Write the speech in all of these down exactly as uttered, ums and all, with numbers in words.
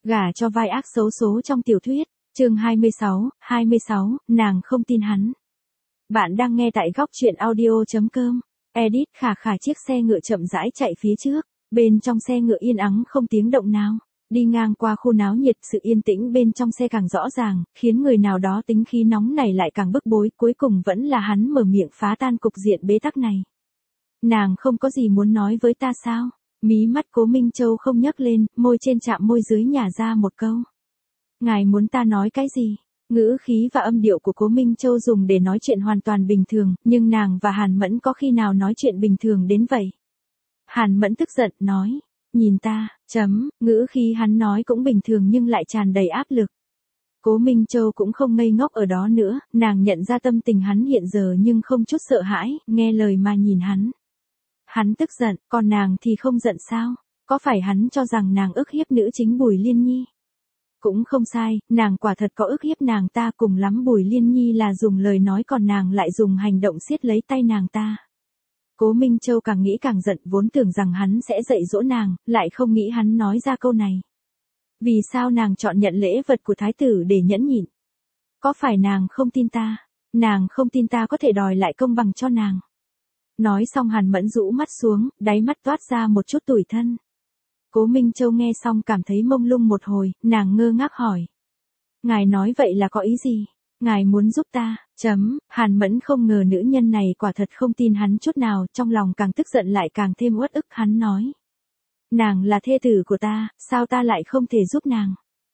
Gả cho vai ác xấu số trong tiểu thuyết, chương hai mươi sáu, hai mươi sáu, nàng không tin hắn. Bạn đang nghe tại góc truyện audio chấm com. Edit khà khà chiếc xe ngựa chậm rãi chạy phía trước, bên trong xe ngựa yên ắng không tiếng động nào. Đi ngang qua khu náo nhiệt, sự yên tĩnh bên trong xe càng rõ ràng, khiến người nào đó tính khí nóng này lại càng bức bối, cuối cùng vẫn là hắn mở miệng phá tan cục diện bế tắc này. Nàng không có gì muốn nói với ta sao? Mí mắt Cố Minh Châu không nhấc lên, môi trên chạm môi dưới nhả ra một câu. Ngài muốn ta nói cái gì? Ngữ khí và âm điệu của Cố Minh Châu dùng để nói chuyện hoàn toàn bình thường, nhưng nàng và Hàn Mẫn có khi nào nói chuyện bình thường đến vậy? Hàn Mẫn tức giận, nói, nhìn ta, chấm, ngữ khí hắn nói cũng bình thường nhưng lại tràn đầy áp lực. Cố Minh Châu cũng không ngây ngốc ở đó nữa, nàng nhận ra tâm tình hắn hiện giờ nhưng không chút sợ hãi, nghe lời mà nhìn hắn. Hắn tức giận, còn nàng thì không giận sao? Có phải hắn cho rằng nàng ức hiếp nữ chính Bùi Liên Nhi? Cũng không sai, nàng quả thật có ức hiếp nàng ta, cùng lắm Bùi Liên Nhi là dùng lời nói còn nàng lại dùng hành động siết lấy tay nàng ta. Cố Minh Châu càng nghĩ càng giận, vốn tưởng rằng hắn sẽ dạy dỗ nàng, lại không nghĩ hắn nói ra câu này. Vì sao nàng chọn nhận lễ vật của thái tử để nhẫn nhịn? Có phải nàng không tin ta? Nàng không tin ta có thể đòi lại công bằng cho nàng. Nói xong Hàn Mẫn rũ mắt xuống, đáy mắt toát ra một chút tủi thân. Cố Minh Châu nghe xong cảm thấy mông lung một hồi, nàng ngơ ngác hỏi. Ngài nói vậy là có ý gì? Ngài muốn giúp ta, chấm, Hàn Mẫn không ngờ nữ nhân này quả thật không tin hắn chút nào, trong lòng càng tức giận lại càng thêm uất ức. Hắn nói. Nàng là thê tử của ta, sao ta lại không thể giúp nàng?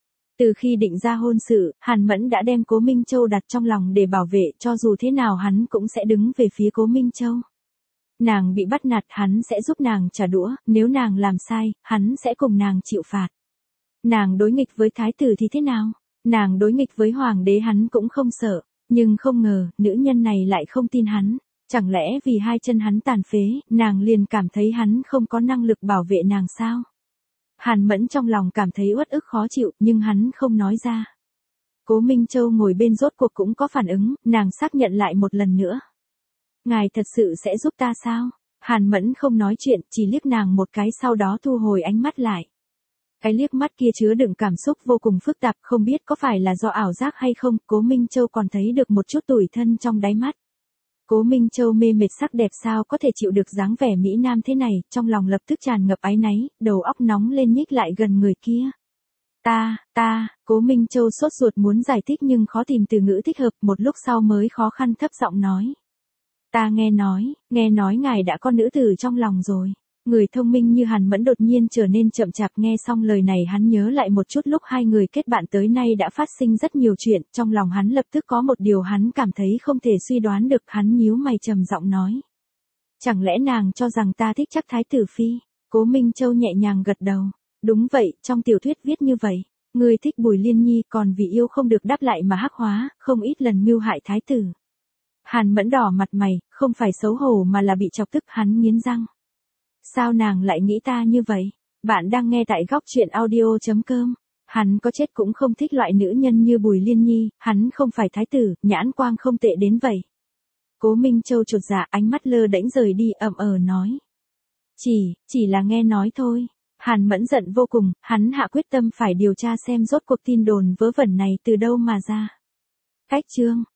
Từ khi định ra hôn sự, Hàn Mẫn đã đem Cố Minh Châu đặt trong lòng để bảo vệ, cho dù thế nào hắn cũng sẽ đứng về phía Cố Minh Châu. Nàng bị bắt nạt, hắn sẽ giúp nàng trả đũa, nếu nàng làm sai, hắn sẽ cùng nàng chịu phạt. Nàng đối nghịch với thái tử thì thế nào? Nàng đối nghịch với hoàng đế hắn cũng không sợ, nhưng không ngờ, nữ nhân này lại không tin hắn. Chẳng lẽ vì hai chân hắn tàn phế, nàng liền cảm thấy hắn không có năng lực bảo vệ nàng sao? Hàn Mẫn trong lòng cảm thấy uất ức khó chịu, nhưng hắn không nói ra. Cố Minh Châu ngồi bên rốt cuộc cũng có phản ứng, nàng xác nhận lại một lần nữa. Ngài thật sự sẽ giúp ta sao? Hàn Mẫn không nói chuyện, chỉ liếc nàng một cái sau đó thu hồi ánh mắt lại. Cái liếc mắt kia chứa đựng cảm xúc vô cùng phức tạp, không biết có phải là do ảo giác hay không, Cố Minh Châu còn thấy được một chút tủi thân trong đáy mắt. Cố Minh Châu mê mệt sắc đẹp sao có thể chịu được dáng vẻ mỹ nam thế này, trong lòng lập tức tràn ngập áy náy, đầu óc nóng lên nhích lại gần người kia. Ta, ta, Cố Minh Châu sốt ruột muốn giải thích nhưng khó tìm từ ngữ thích hợp, một lúc sau mới khó khăn thấp giọng nói. Ta nghe nói, nghe nói ngài đã có nữ tử trong lòng rồi. Người thông minh như Hàn Mẫn đột nhiên trở nên chậm chạp, nghe xong lời này hắn nhớ lại một chút lúc hai người kết bạn tới nay đã phát sinh rất nhiều chuyện, trong lòng hắn lập tức có một điều hắn cảm thấy không thể suy đoán được, hắn nhíu mày trầm giọng nói. Chẳng lẽ nàng cho rằng ta thích chắc thái tử phi? Cố Minh Châu nhẹ nhàng gật đầu. Đúng vậy, trong tiểu thuyết viết như vậy. Ngươi thích Bùi Liên Nhi còn vì yêu không được đáp lại mà hắc hóa, không ít lần mưu hại thái tử. Hàn Mẫn đỏ mặt mày, không phải xấu hổ mà là bị chọc tức, hắn nghiến răng. Sao nàng lại nghĩ ta như vậy? Bạn đang nghe tại góc truyện audio chấm com. Hắn có chết cũng không thích loại nữ nhân như Bùi Liên Nhi, hắn không phải thái tử, nhãn quang không tệ đến vậy. Cố Minh Châu chột dạ, ánh mắt lơ đễnh rời đi, ậm ờ nói. Chỉ, chỉ là nghe nói thôi. Hàn Mẫn giận vô cùng, hắn hạ quyết tâm phải điều tra xem rốt cuộc tin đồn vớ vẩn này từ đâu mà ra. Cách chương.